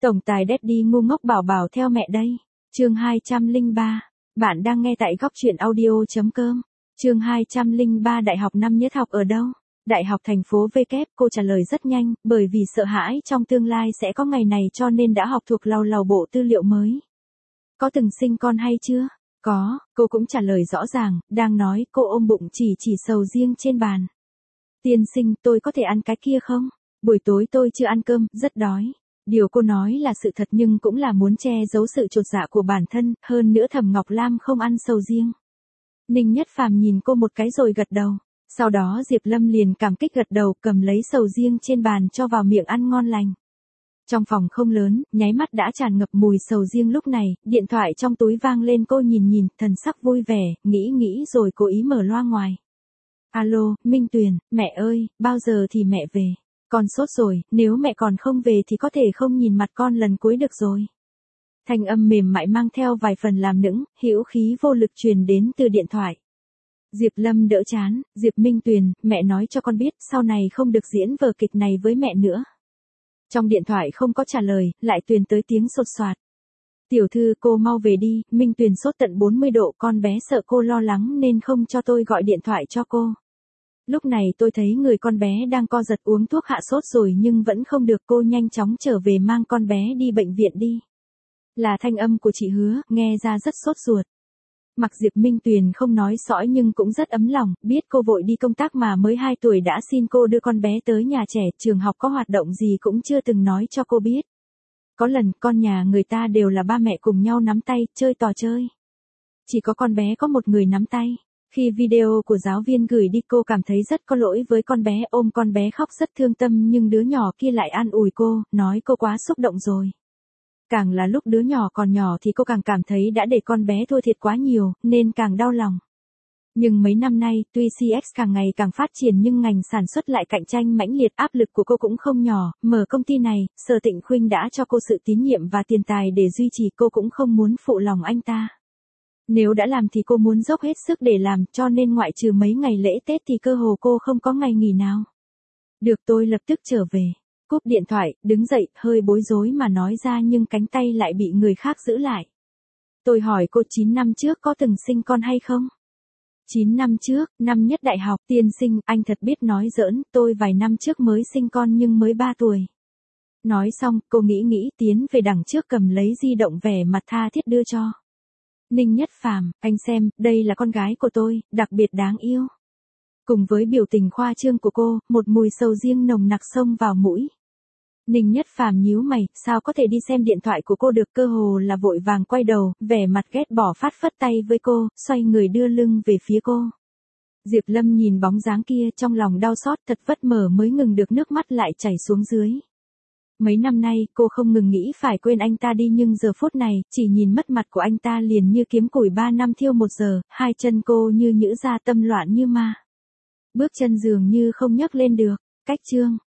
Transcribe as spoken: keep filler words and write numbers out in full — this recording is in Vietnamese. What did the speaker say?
Tổng tài Daddy ngu ngốc bảo bảo theo mẹ đây. Chương hai trăm lẻ ba. Bạn đang nghe tại góc truyện audio chấm com. Chương hai trăm lẻ ba. Đại học năm nhất học ở đâu? Đại học thành phố V kép, cô trả lời rất nhanh, bởi vì sợ hãi trong tương lai sẽ có ngày này cho nên đã học thuộc lầu lầu bộ tư liệu mới. Có từng sinh con hay chưa? Có, cô cũng trả lời rõ ràng, đang nói, cô ôm bụng chỉ chỉ sầu riêng trên bàn. Tiên sinh, tôi có thể ăn cái kia không? Buổi tối tôi chưa ăn cơm, rất đói. Điều cô nói là sự thật nhưng cũng là muốn che giấu sự chột dạ của bản thân, hơn nữa Thẩm Ngọc Lam không ăn sầu riêng. Ninh Nhất Phàm nhìn cô một cái rồi gật đầu. Sau đó Diệp Lâm liền cảm kích gật đầu, cầm lấy sầu riêng trên bàn cho vào miệng ăn ngon lành. Trong phòng không lớn, nháy mắt đã tràn ngập mùi sầu riêng lúc này, điện thoại trong túi vang lên, cô nhìn nhìn, thần sắc vui vẻ, nghĩ nghĩ rồi cố ý mở loa ngoài. Alo, Minh Tuyền, mẹ ơi, bao giờ thì mẹ về? Con sốt rồi, nếu mẹ còn không về thì có thể không nhìn mặt con lần cuối được rồi. Thanh âm mềm mại mang theo vài phần làm nũng, hữu khí vô lực truyền đến từ điện thoại. Diệp Lâm đỡ chán, Diệp Minh Tuyền, mẹ nói cho con biết, sau này không được diễn vở kịch này với mẹ nữa. Trong điện thoại không có trả lời, lại truyền tới tiếng sột soạt. Tiểu thư, cô mau về đi, Minh Tuyền sốt tận bốn mươi độ, con bé sợ cô lo lắng nên không cho tôi gọi điện thoại cho cô. Lúc này tôi thấy người con bé đang co giật uống thuốc hạ sốt rồi nhưng vẫn không được, cô nhanh chóng trở về mang con bé đi bệnh viện đi. Là thanh âm của chị Hứa, nghe ra rất sốt ruột. Mặc Diệp Minh Tuyền không nói sõi nhưng cũng rất ấm lòng, biết cô vội đi công tác mà mới hai tuổi đã xin cô đưa con bé tới nhà trẻ, trường học có hoạt động gì cũng chưa từng nói cho cô biết. Có lần con nhà người ta đều là ba mẹ cùng nhau nắm tay, chơi trò chơi. Chỉ có con bé có một người nắm tay. Khi video của giáo viên gửi đi cô cảm thấy rất có lỗi với con bé, ôm con bé khóc rất thương tâm nhưng đứa nhỏ kia lại an ủi cô, nói cô quá xúc động rồi. Càng là lúc đứa nhỏ còn nhỏ thì cô càng cảm thấy đã để con bé thua thiệt quá nhiều, nên càng đau lòng. Nhưng mấy năm nay, tuy xê ích càng ngày càng phát triển nhưng ngành sản xuất lại cạnh tranh mãnh liệt, áp lực của cô cũng không nhỏ, mở công ty này, Sở Tịnh Khuynh đã cho cô sự tín nhiệm và tiền tài để duy trì, cô cũng không muốn phụ lòng anh ta. Nếu đã làm thì cô muốn dốc hết sức để làm, cho nên ngoại trừ mấy ngày lễ Tết thì cơ hồ cô không có ngày nghỉ nào. Được, tôi lập tức trở về. Cúp điện thoại, đứng dậy, hơi bối rối mà nói ra nhưng cánh tay lại bị người khác giữ lại. Tôi hỏi cô chín năm trước có từng sinh con hay không? chín năm trước, năm nhất đại học, tiên sinh, anh thật biết nói giỡn, tôi vài năm trước mới sinh con nhưng mới ba tuổi. Nói xong, cô nghĩ nghĩ tiến về đằng trước cầm lấy di động vẻ mặt tha thiết đưa cho. Ninh Nhất Phàm, anh xem, đây là con gái của tôi, đặc biệt đáng yêu. Cùng với biểu tình khoa trương của cô, một mùi sầu riêng nồng nặc xông vào mũi. Ninh Nhất Phàm nhíu mày, sao có thể đi xem điện thoại của cô được, cơ hồ là vội vàng quay đầu, vẻ mặt ghét bỏ phát phất tay với cô, xoay người đưa lưng về phía cô. Diệp Lâm nhìn bóng dáng kia trong lòng đau xót, thật vất vả mới ngừng được nước mắt lại chảy xuống dưới. Mấy năm nay, cô không ngừng nghĩ phải quên anh ta đi nhưng giờ phút này, chỉ nhìn mất mặt của anh ta liền như kiếm củi ba năm thiêu một giờ, hai chân cô như nhũ ra, tâm loạn như ma. Bước chân dường như không nhấc lên được. Cách chương